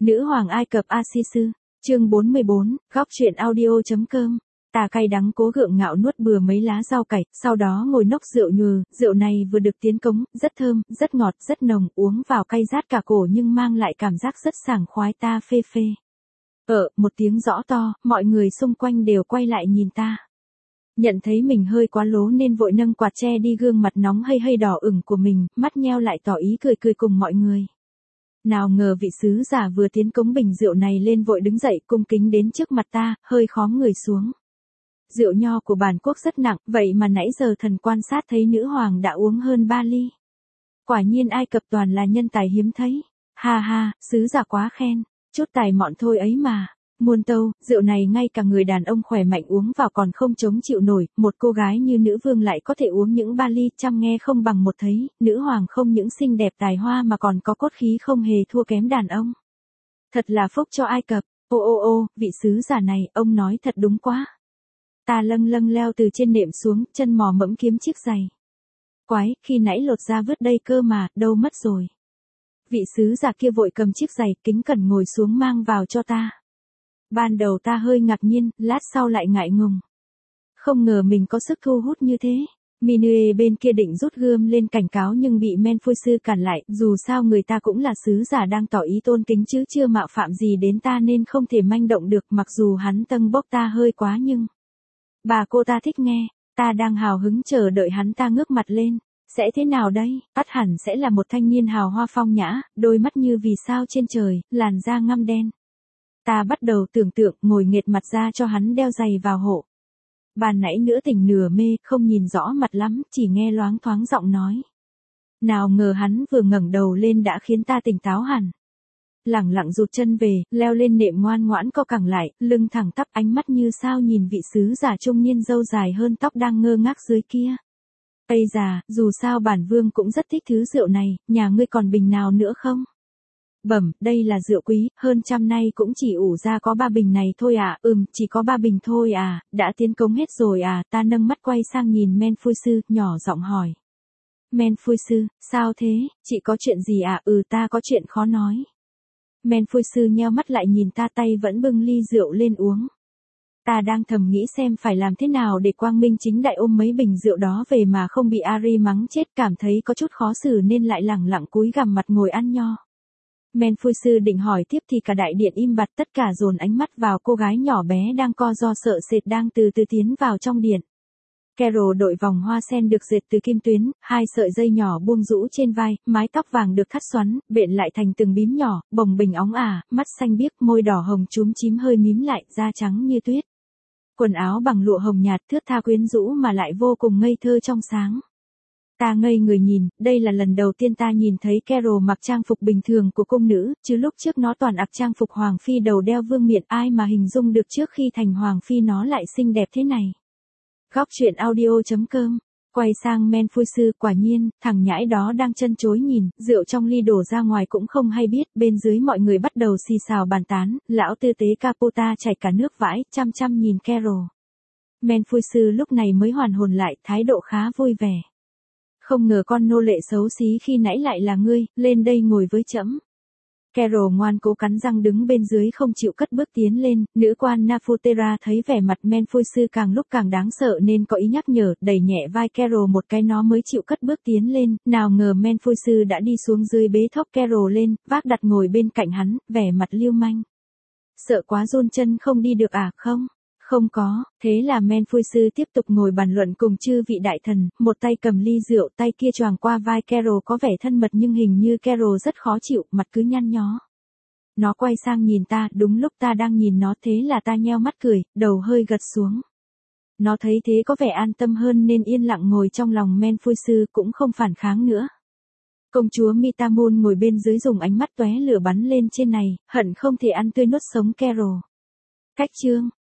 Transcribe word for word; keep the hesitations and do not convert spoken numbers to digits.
Nữ hoàng Ai Cập Asisu, chương bốn mươi bốn, góc truyện audio.com. Ta cay đắng cố gượng ngạo nuốt bừa mấy lá rau cải, sau đó ngồi nốc rượu nhừ, rượu này vừa được tiến cống, rất thơm, rất ngọt, rất nồng, uống vào cay rát cả cổ nhưng mang lại cảm giác rất sảng khoái, ta phê phê. Ờ, một tiếng rõ to, mọi người xung quanh đều quay lại nhìn ta. Nhận thấy mình hơi quá lố nên vội nâng quạt che đi gương mặt nóng hây hây đỏ ửng của mình, mắt nheo lại tỏ ý cười cười cùng mọi người. Nào ngờ vị sứ giả vừa tiến cống bình rượu này lên vội đứng dậy cung kính đến trước mặt ta, hơi khóm người xuống. Rượu nho của bản quốc rất nặng, vậy mà nãy giờ thần quan sát thấy nữ hoàng đã uống hơn ba ly. Quả nhiên Ai Cập toàn là nhân tài hiếm thấy. Ha ha, sứ giả quá khen, chút tài mọn thôi ấy mà. Muôn tâu, rượu này ngay cả người đàn ông khỏe mạnh uống vào còn không chống chịu nổi, một cô gái như nữ vương lại có thể uống những ba ly, chăm nghe không bằng một thấy, nữ hoàng không những xinh đẹp tài hoa mà còn có cốt khí không hề thua kém đàn ông. Thật là phúc cho Ai Cập, ô ô ô, vị sứ giả này, ông nói thật đúng quá. Ta lâng lâng leo từ trên nệm xuống, chân mò mẫm kiếm chiếc giày. Quái, khi nãy lột ra vứt đây cơ mà, đâu mất rồi. Vị sứ giả kia vội cầm chiếc giày, kính cẩn ngồi xuống mang vào cho ta. Ban đầu ta hơi ngạc nhiên, lát sau lại ngại ngùng. Không ngờ mình có sức thu hút như thế. Minue bên kia định rút gươm lên cảnh cáo nhưng bị Menfuisu cản lại, dù sao người ta cũng là sứ giả đang tỏ ý tôn kính chứ chưa mạo phạm gì đến ta nên không thể manh động được, mặc dù hắn tâng bốc ta hơi quá nhưng... Bà cô ta thích nghe, ta đang hào hứng chờ đợi hắn ta ngước mặt lên. Sẽ thế nào đây? Ắt hẳn sẽ là một thanh niên hào hoa phong nhã, đôi mắt như vì sao trên trời, làn da ngăm đen. Ta bắt đầu tưởng tượng ngồi nghệt mặt ra cho hắn đeo giày vào hộ. Ban nãy nửa tỉnh nửa mê, không nhìn rõ mặt lắm, chỉ nghe loáng thoáng giọng nói. Nào ngờ hắn vừa ngẩng đầu lên đã khiến ta tỉnh táo hẳn. Lẳng lặng rụt chân về, leo lên nệm ngoan ngoãn co cẳng lại, lưng thẳng tắp, ánh mắt như sao nhìn vị sứ giả trung niên râu dài hơn tóc đang ngơ ngác dưới kia. Ây già, dù sao bản vương cũng rất thích thứ rượu này, nhà ngươi còn bình nào nữa không? Bẩm, đây là rượu quý, hơn trăm nay cũng chỉ ủ ra có ba bình này thôi à, ừm, chỉ có ba bình thôi à, đã tiến cống hết rồi à, ta nâng mắt quay sang nhìn Menfuisu, nhỏ giọng hỏi. Menfuisu, sao thế, chị có chuyện gì à, ừ ta có chuyện khó nói. Menfuisu nheo mắt lại nhìn ta, tay vẫn bưng ly rượu lên uống. Ta đang thầm nghĩ xem phải làm thế nào để quang minh chính đại ôm mấy bình rượu đó về mà không bị Ari mắng chết, cảm thấy có chút khó xử nên lại lẳng lặng cúi gằm mặt ngồi ăn nho. Menfuisu định hỏi tiếp thì cả đại điện im bặt, tất cả dồn ánh mắt vào cô gái nhỏ bé đang co ro sợ sệt đang từ từ tiến vào trong điện. Carol đội vòng hoa sen được dệt từ kim tuyến, hai sợi dây nhỏ buông rũ trên vai, mái tóc vàng được thắt xoắn, bện lại thành từng bím nhỏ, bồng bềnh óng ả, mắt xanh biếc, môi đỏ hồng chúm chím hơi mím lại, da trắng như tuyết. Quần áo bằng lụa hồng nhạt thướt tha quyến rũ mà lại vô cùng ngây thơ trong sáng. Ta ngây người nhìn, đây là lần đầu tiên ta nhìn thấy Carol mặc trang phục bình thường của cung nữ, chứ lúc trước nó toàn mặc trang phục hoàng phi đầu đeo vương miện, ai mà hình dung được trước khi thành hoàng phi nó lại xinh đẹp thế này. Góc truyện audio.com, quay sang Menfuisu, quả nhiên, thằng nhãi đó đang chân chối nhìn, rượu trong ly đổ ra ngoài cũng không hay biết, bên dưới mọi người bắt đầu xì xào bàn tán, lão tư tế Capota chảy cả nước vãi, chăm chăm nhìn Carol. Menfuisu lúc này mới hoàn hồn lại, thái độ khá vui vẻ. Không ngờ con nô lệ xấu xí khi nãy lại là ngươi, lên đây ngồi với trẫm. Carol ngoan cố cắn răng đứng bên dưới không chịu cất bước tiến lên, nữ quan Nafutera thấy vẻ mặt Menfuisu càng lúc càng đáng sợ nên có ý nhắc nhở, đẩy nhẹ vai Carol một cái nó mới chịu cất bước tiến lên, nào ngờ Menfuisu đã đi xuống dưới bế thốc Carol lên, vác đặt ngồi bên cạnh hắn, vẻ mặt lưu manh. Sợ quá run chân không đi được à, không? Không có, thế là Menfuisu tiếp tục ngồi bàn luận cùng chư vị đại thần, một tay cầm ly rượu, tay kia choàng qua vai Carol có vẻ thân mật nhưng hình như Carol rất khó chịu, mặt cứ nhăn nhó. Nó quay sang nhìn ta, đúng lúc ta đang nhìn nó thế là ta nheo mắt cười, đầu hơi gật xuống. Nó thấy thế có vẻ an tâm hơn nên yên lặng ngồi trong lòng Menfuisu cũng không phản kháng nữa. Công chúa Mitamun ngồi bên dưới dùng ánh mắt tóe lửa bắn lên trên này, hận không thể ăn tươi nuốt sống Carol. Cách chương